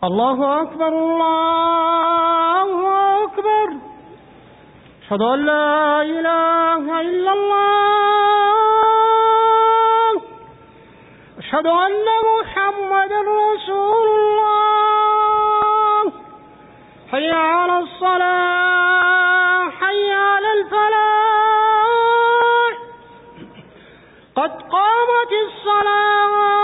الله أكبر الله أكبر. أشهد أن لا إله إلا الله. أشهد أن محمدا رسول الله. حي على الصلاة حي على الفلاح. قد قامت الصلاة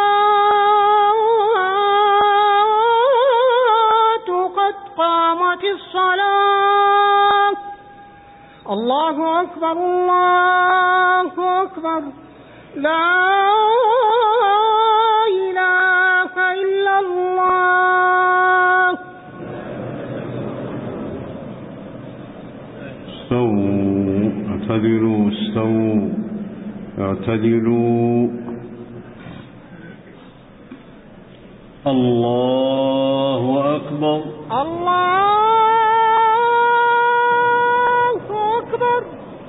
قد قامت الصلاة. الله أكبر الله أكبر. لا إله إلا الله. استووا اعتدلوا استووا اعتدلوا. الله أكبر الله أكبر.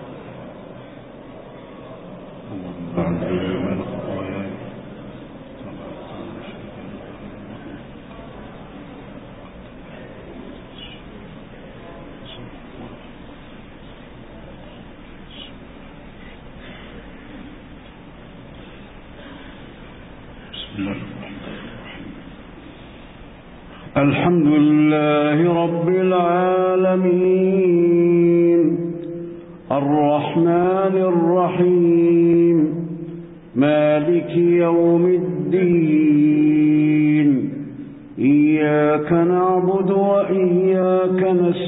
الحمد لله رب العالمين الرحمن الرحيم مالك يوم الدين. إياك نعبد وإياك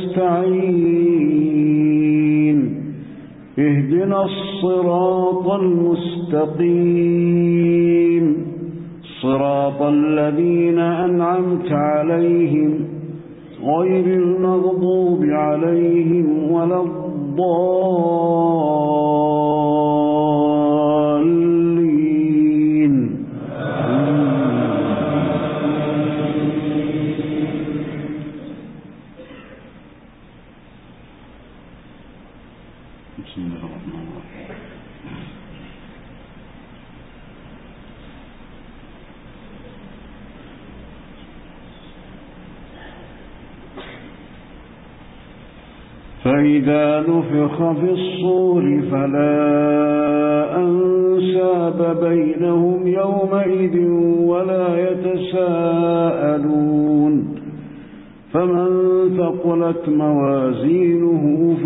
نستعين. اهدنا الصراط المستقيم صراط الذين أنعمت عليهم غير المغضوب عليهم ولا الضالين. بسم الله الرحمن الرحيم. فإذا نفخ في الصور فلا أنساب بينهم يومئذ ولا يتساءلون. فمن ثقلت موازينه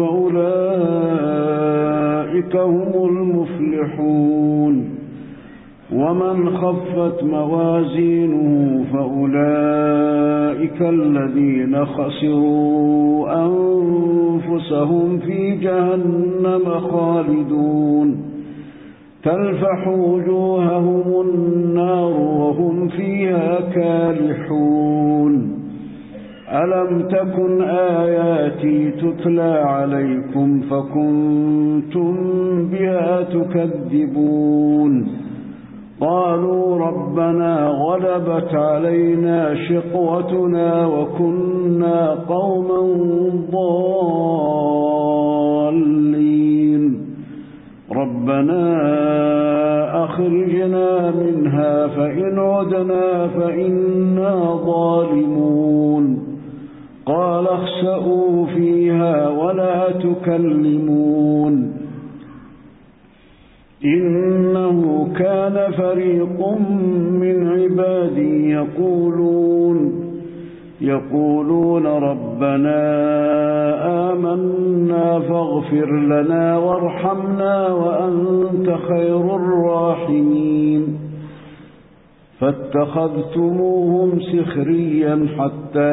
فأولئك هم المفلحون. ومن خفت موازينه فأولئك الذين خسروا أنفسهم في جهنم خالدون. تلفح وجوههم النار وهم فيها كالحون. ألم تكن آياتي تتلى عليكم فكنتم بها تكذبون. قالوا ربنا غلبت علينا شقوتنا وكنا قوما ضالين. ربنا أخرجنا منها فإن عدنا فإنا ظالمون. قال اخسئوا فيها ولا تكلمون. إنه كان فريق من عبادي يقولون ربنا آمنا فاغفر لنا وارحمنا وأنت خير الراحمين. فاتخذتموهم سخريا حتى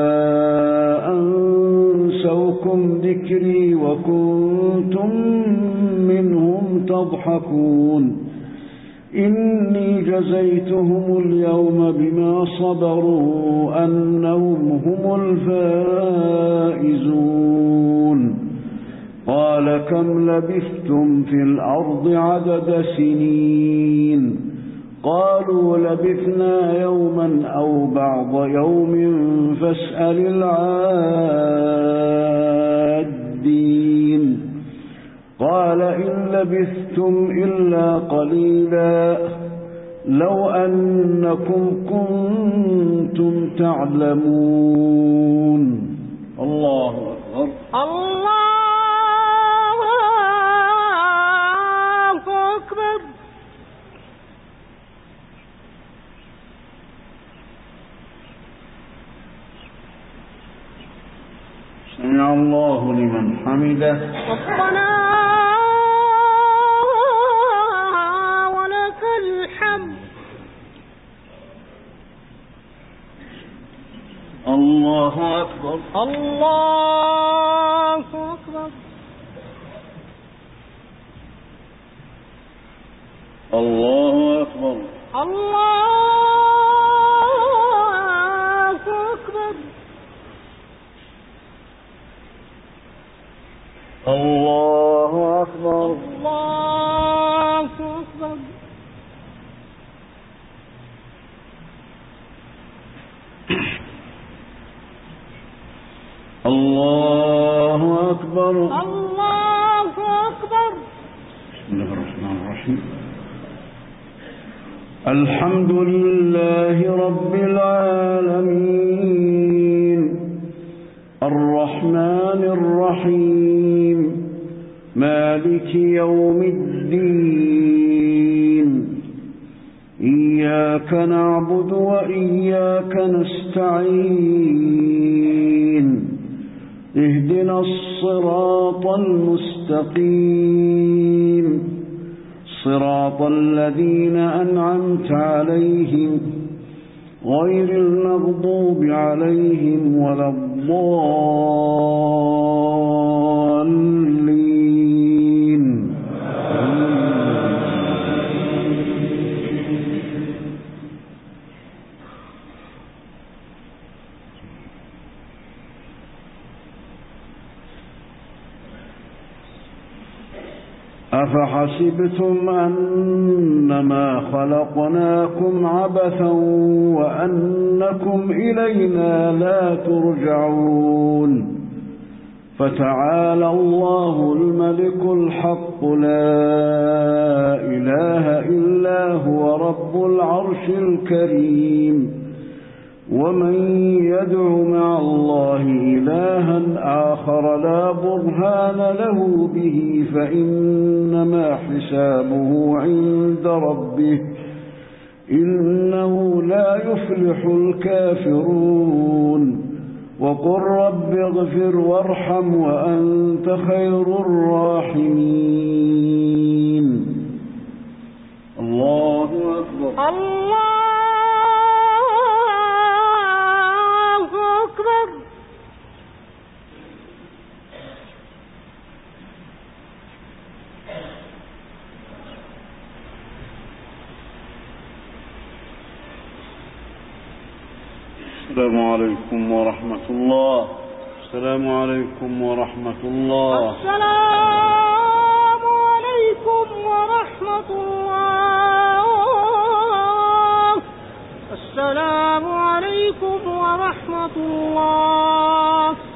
أنسوكم ذكري وكنتم منهم تضحكون. إني جزيتهم اليوم بما صبروا أنهم هم الفائزون. قال كم لبثتم في الأرض عدد سنين؟ قالوا لبثنا يوما أو بعض يوم فاسأل العادين. قال إن لبثتم إلا قليلا لو أنكم كنتم تعلمون. الله أكبر. الله أكبر. سمع الله لمن حمده. ربنا ولك الحمد. الله أكبر. الله أكبر. الله أكبر. الله أكبر. الله أكبر. الله أكبر. الله أكبر. الله أكبر. بسم الله الرحمن الرحيم. الحمد لله رب العالمين الرحمن الرحيم مالك يوم الدين إياك نعبد وإياك نستعين اهدنا الصراط المستقيم صراط الذين أنعمت عليهم غير المغضوب عليهم ولا الضالين. أفحسبتم أنما خلقناكم عبثا وأنكم إلينا لا ترجعون فتعالى الله الملك الحق لا إله إلا هو رب العرش الكريم ومن يدع مع الله إلها آخر لا برهان له به فإنما حسابه عند ربه إنه لا يفلح الكافرون وقل رب اغفر وارحم وأنت خير الراحمين. الله أكبر. الله أكبر. السلام عليكم ورحمة الله. السلام عليكم ورحمة الله. السلام عليكم ورحمة الله. السلام عليكم ورحمة الله.